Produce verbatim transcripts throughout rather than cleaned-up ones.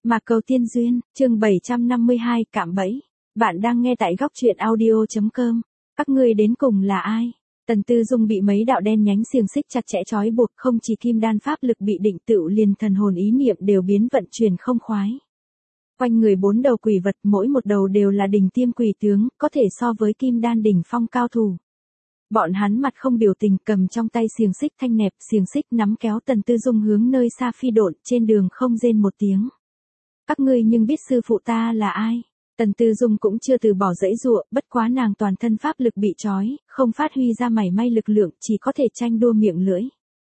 Mạc Cầu Tiên Duyên, chương bảy trăm năm mươi hai, cạm bẫy. Bạn đang nghe tại góc truyện audio chấm com. Các ngươi đến cùng là ai? Tần Tư Dung bị mấy đạo đen nhánh xiềng xích chặt chẽ trói buộc, không chỉ kim đan pháp lực bị định tựu, liền thần hồn ý niệm đều biến vận chuyển không khoái. Quanh người bốn đầu quỷ vật, mỗi một đầu đều là đỉnh tiêm quỷ tướng, có thể so với kim đan đỉnh phong cao thủ. Bọn hắn mặt không biểu tình, cầm trong tay xiềng xích thanh nẹp, xiềng xích nắm kéo Tần Tư Dung hướng nơi xa phi độn, trên đường không rên một tiếng. Các ngươi nhưng biết sư phụ ta là ai? Tần Tư Dung cũng chưa từ bỏ dãy dụa, bất quá nàng toàn thân pháp lực bị trói, không phát huy ra mảy may lực lượng, chỉ có thể tranh đua miệng lưỡi.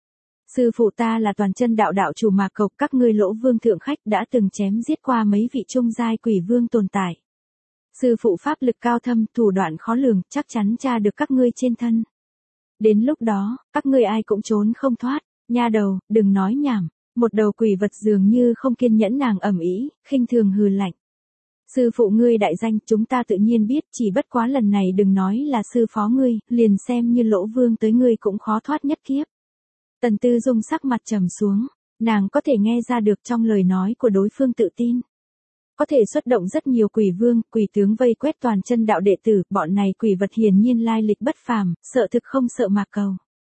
Sư phụ ta là toàn chân đạo đạo chủ Mạc Cộc, các ngươi Lỗ Vương thượng khách đã từng chém giết qua mấy vị trung giai quỷ vương tồn tại. Sư phụ pháp lực cao thâm, thủ đoạn khó lường, chắc chắn tra được các ngươi trên thân. Đến lúc đó, các ngươi ai cũng trốn không thoát. Nha đầu, đừng nói nhảm. Một đầu quỷ vật dường như không kiên nhẫn nàng ầm ĩ, khinh thường hừ lạnh. Sư phụ ngươi đại danh chúng ta tự nhiên biết, chỉ bất quá lần này đừng nói là sư phó ngươi, liền xem như Lỗ Vương tới ngươi cũng khó thoát nhất kiếp. Tần Tư Dung sắc mặt trầm xuống, nàng có thể nghe ra được trong lời nói của đối phương tự tin. Có thể xuất động rất nhiều quỷ vương, quỷ tướng vây quét toàn chân đạo đệ tử, bọn này quỷ vật hiển nhiên lai lịch bất phàm, sợ thực không sợ Mạc Cầu.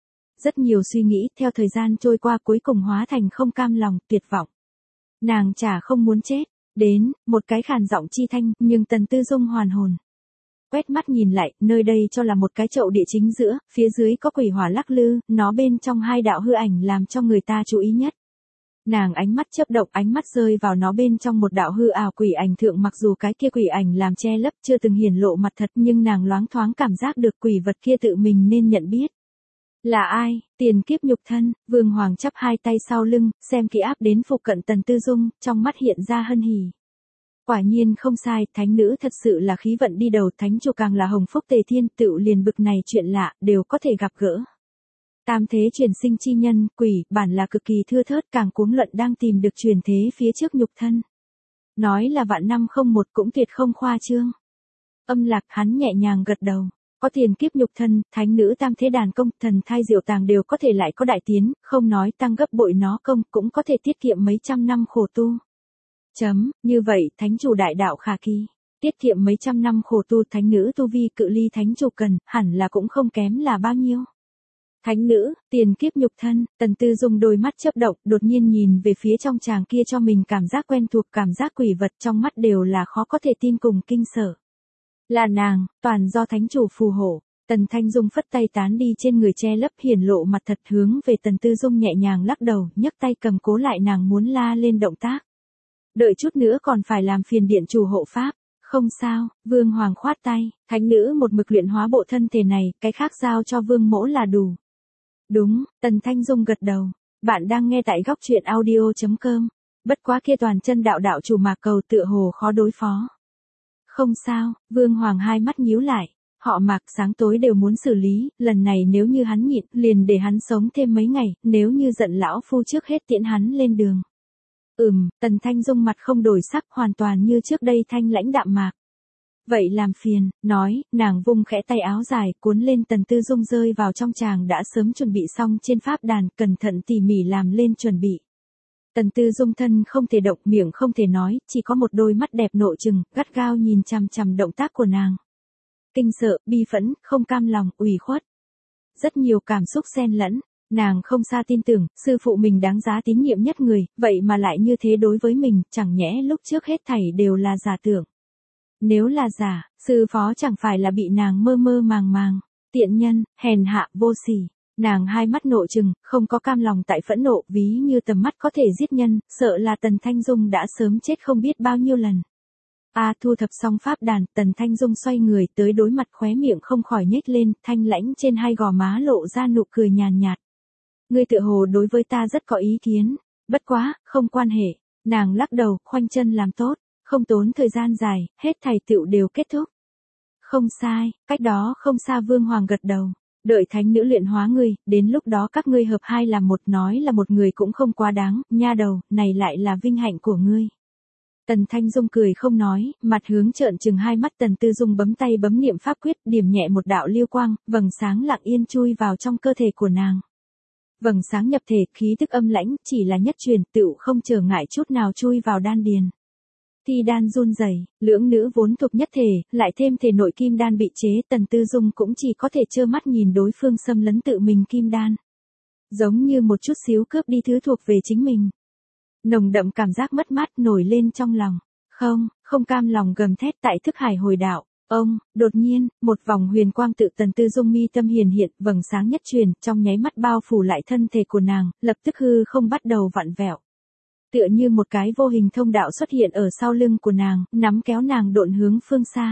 Rất nhiều suy nghĩ, theo thời gian trôi qua cuối cùng hóa thành không cam lòng, tuyệt vọng. Nàng chả không muốn chết, đến, một cái khàn giọng chi thanh, nhưng Tần Tư Dung hoàn hồn. Quét mắt nhìn lại, nơi đây cho là một cái chậu địa chính giữa, phía dưới có quỷ hỏa lắc lư, nó bên trong hai đạo hư ảnh làm cho người ta chú ý nhất. Nàng ánh mắt chớp động, ánh mắt rơi vào nó bên trong một đạo hư ảo quỷ ảnh thượng, mặc dù cái kia quỷ ảnh làm che lấp chưa từng hiển lộ mặt thật, nhưng nàng loáng thoáng cảm giác được quỷ vật kia tự mình nên nhận biết. Là ai? Tiền kiếp nhục thân. Vương Hoàng chắp hai tay sau lưng, xem kỹ áp đến phụ cận Tần Tư Dung, trong mắt hiện ra hân hỉ. Quả nhiên không sai, thánh nữ thật sự là khí vận đi đầu, thánh chủ càng là hồng phúc tề thiên, tựu liền bực này chuyện lạ, đều có thể gặp gỡ. Tam thế truyền sinh chi nhân, quỷ, bản là cực kỳ thưa thớt, càng cuống luận đang tìm được truyền thế phía trước nhục thân. Nói là vạn năm không một cũng tuyệt không khoa trương. Âm Lạc hắn nhẹ nhàng gật đầu. Có tiền kiếp nhục thân, thánh nữ tam thế đàn công, thần thai diệu tàng đều có thể lại có đại tiến, không nói tăng gấp bội nó công, cũng có thể tiết kiệm mấy trăm năm khổ tu. Chấm, như vậy, thánh chủ đại đạo khả kỳ. Tiết kiệm mấy trăm năm khổ tu, thánh nữ tu vi cự ly thánh chủ cần, hẳn là cũng không kém là bao nhiêu. Thánh nữ, tiền kiếp nhục thân, Tần Tư Dung đôi mắt chớp động, đột nhiên nhìn về phía trong chàng kia, cho mình cảm giác quen thuộc, cảm giác quỷ vật trong mắt đều là khó có thể tin cùng kinh sợ. Là nàng, toàn do thánh chủ phù hộ. Tần Thanh Dung phất tay tán đi trên người che lấp hiển lộ mặt thật, hướng về Tần Tư Dung nhẹ nhàng lắc đầu, nhấc tay cầm cố lại nàng muốn la lên động tác. Đợi chút nữa còn phải làm phiền điện chủ hộ pháp. Không sao, Vương Hoàng khoát tay, thánh nữ một mực luyện hóa bộ thân thể này, cái khác giao cho Vương mỗ là đủ. Đúng, Tần Thanh Dung gật đầu. Bạn đang nghe tại góc truyện audio chấm com. Bất quá kia toàn chân đạo đạo chủ Mạc Cầu tựa hồ khó đối phó. Không sao, Vương Hoàng hai mắt nhíu lại. Họ Mạc sáng tối đều muốn xử lý, lần này nếu như hắn nhịn, liền để hắn sống thêm mấy ngày, nếu như giận lão phu trước hết tiễn hắn lên đường. Ừm, Tần Thanh Dung mặt không đổi sắc, hoàn toàn như trước đây thanh lãnh đạm mạc. Vậy làm phiền, nói, nàng vung khẽ tay áo dài, cuốn lên Tần Tư Dung rơi vào trong chàng đã sớm chuẩn bị xong trên pháp đàn, cẩn thận tỉ mỉ làm lên chuẩn bị. Tần Tư Dung thân không thể động, miệng không thể nói, chỉ có một đôi mắt đẹp nội trừng, gắt gao nhìn chằm chằm động tác của nàng. Kinh sợ, bi phẫn, không cam lòng, ủy khuất. Rất nhiều cảm xúc xen lẫn, nàng không xa tin tưởng, sư phụ mình đáng giá tín nhiệm nhất người, vậy mà lại như thế đối với mình, chẳng nhẽ lúc trước hết thảy đều là giả tưởng. Nếu là giả, sư phó chẳng phải là bị nàng mơ mơ màng màng, tiện nhân, hèn hạ, vô sỉ. Nàng hai mắt nội trừng, không có cam lòng tại phẫn nộ, ví như tầm mắt có thể giết nhân, sợ là Tần Thanh Dung đã sớm chết không biết bao nhiêu lần. A à, thu thập xong pháp đàn, Tần Thanh Dung xoay người tới đối mặt, khóe miệng không khỏi nhếch lên, thanh lãnh trên hai gò má lộ ra nụ cười nhàn nhạt. Ngươi tựa hồ đối với ta rất có ý kiến, bất quá, không quan hệ. Nàng lắc đầu, khoanh chân làm tốt, không tốn thời gian dài, hết thảy tựu đều kết thúc. Không sai, cách đó không xa Vương Hoàng gật đầu. Đợi thánh nữ luyện hóa ngươi, đến lúc đó các ngươi hợp hai làm một, nói là một người cũng không quá đáng, nha đầu, này lại là vinh hạnh của ngươi. Tần Thanh Dung cười không nói, mặt hướng trợn trừng hai mắt. Tần Tư Dung bấm tay bấm niệm pháp quyết, điểm nhẹ một đạo lưu quang, vầng sáng lặng yên chui vào trong cơ thể của nàng. Vầng sáng nhập thể, khí tức âm lãnh, chỉ là nhất truyền, tựu không trở ngại chút nào chui vào đan điền. Thi đan run rẩy, lưỡng nữ vốn thuộc nhất thể, lại thêm thể nội kim đan bị chế, Tần Tư Dung cũng chỉ có thể trơ mắt nhìn đối phương xâm lấn tự mình kim đan. Giống như một chút xíu cướp đi thứ thuộc về chính mình. Nồng đậm cảm giác mất mát nổi lên trong lòng. Không, không cam lòng gầm thét tại thức hải hồi đạo. Ông, đột nhiên, một vòng huyền quang tự Tần Tư Dung mi tâm hiển hiện, vầng sáng nhất truyền, trong nháy mắt bao phủ lại thân thể của nàng, lập tức hư không bắt đầu vặn vẹo. Tựa như một cái vô hình thông đạo xuất hiện ở sau lưng của nàng, nắm kéo nàng độn hướng phương xa.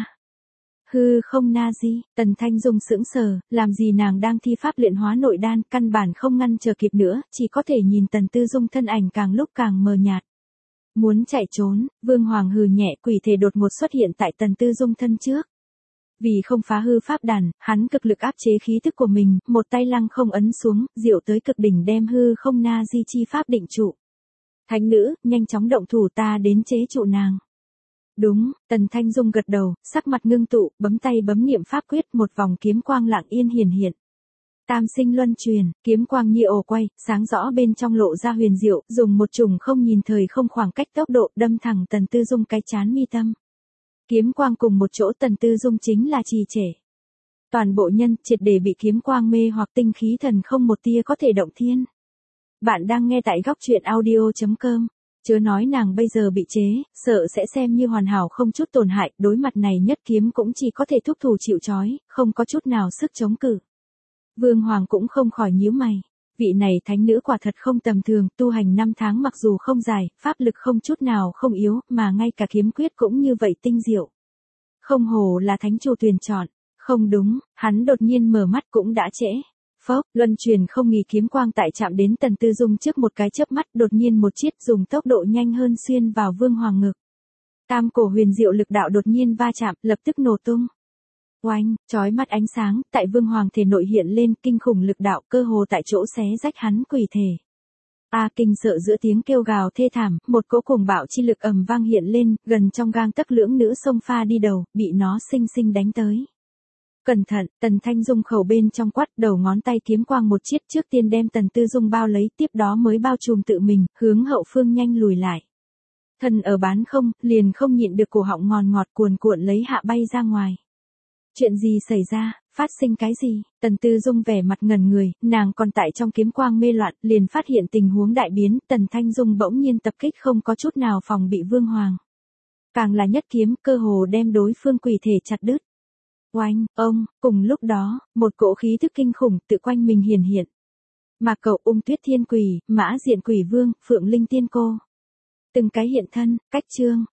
Hư không na di, Tần Thanh Dung sững sờ, làm gì nàng đang thi pháp luyện hóa nội đan, căn bản không ngăn chờ kịp nữa, chỉ có thể nhìn Tần Tư Dung thân ảnh càng lúc càng mờ nhạt. Muốn chạy trốn, Vương Hoàng hừ nhẹ, quỷ thể đột ngột xuất hiện tại Tần Tư Dung thân trước. Vì không phá hư pháp đàn, hắn cực lực áp chế khí thức của mình, một tay lăng không ấn xuống, diệu tới cực đỉnh đem hư không na di chi pháp định trụ. Thánh nữ, nhanh chóng động thủ, ta đến chế trụ nàng. Đúng, Tần Thanh Dung gật đầu, sắc mặt ngưng tụ, bấm tay bấm niệm pháp quyết, một vòng kiếm quang lặng yên hiển hiện. Tam sinh luân truyền, kiếm quang như ổ quay, sáng rõ bên trong lộ ra huyền diệu, dùng một chủng không nhìn thời không khoảng cách tốc độ đâm thẳng Tần Tư Dung cái chán mi tâm. Kiếm quang cùng một chỗ, Tần Tư Dung chính là trì trệ. Toàn bộ nhân triệt để bị kiếm quang mê hoặc, tinh khí thần không một tia có thể động thiên. Bạn đang nghe tại góc truyện audio chấm com. Chớ nói nàng bây giờ bị chế, sợ sẽ xem như hoàn hảo không chút tổn hại, đối mặt này nhất kiếm cũng chỉ có thể thúc thủ chịu trói, không có chút nào sức chống cự. Vương Hoàng cũng không khỏi nhíu mày. Vị này thánh nữ quả thật không tầm thường, tu hành năm tháng mặc dù không dài, pháp lực không chút nào không yếu, mà ngay cả kiếm quyết cũng như vậy tinh diệu. Không hồ là thánh chủ tuyển chọn. Không đúng, hắn đột nhiên mở mắt cũng đã trễ. Phốc, luân truyền không nghỉ kiếm quang tại chạm đến Tần Tư Dung trước một cái chớp mắt, đột nhiên một chiết dùng tốc độ nhanh hơn xuyên vào Vương Hoàng ngực. Tam cổ huyền diệu lực đạo đột nhiên va chạm, lập tức nổ tung. Oanh, chói mắt ánh sáng, tại Vương Hoàng thể nội hiện lên kinh khủng lực đạo, cơ hồ tại chỗ xé rách hắn quỷ thể. A kinh sợ giữa tiếng kêu gào thê thảm, một cỗ cuồng bạo chi lực ầm vang hiện lên, gần trong gang tấc lưỡng nữ xông pha đi đầu, bị nó sinh sinh đánh tới. Cẩn thận, Tần Thanh Dung khẩu bên trong quát, đầu ngón tay kiếm quang một chiết, trước tiên đem Tần Tư Dung bao lấy, tiếp đó mới bao trùm tự mình, hướng hậu phương nhanh lùi lại. Thân ở bán không, liền không nhịn được cổ họng ngòn ngọt cuồn cuộn lấy hạ bay ra ngoài. Chuyện gì xảy ra, phát sinh cái gì? Tần Tư Dung vẻ mặt ngẩn người, nàng còn tại trong kiếm quang mê loạn, liền phát hiện tình huống đại biến, Tần Thanh Dung bỗng nhiên tập kích không có chút nào phòng bị Vương Hoàng. Càng là nhất kiếm, cơ hồ đem đối phương quỷ thể chặt đứt. Oanh, ông, cùng lúc đó, một cỗ khí thức kinh khủng tự quanh mình hiển hiện. Mà cậu Ung Tuyết Thiên Quỷ, Mã Diện Quỷ Vương, Phượng Linh Tiên Cô. Từng cái hiện thân, cách chương.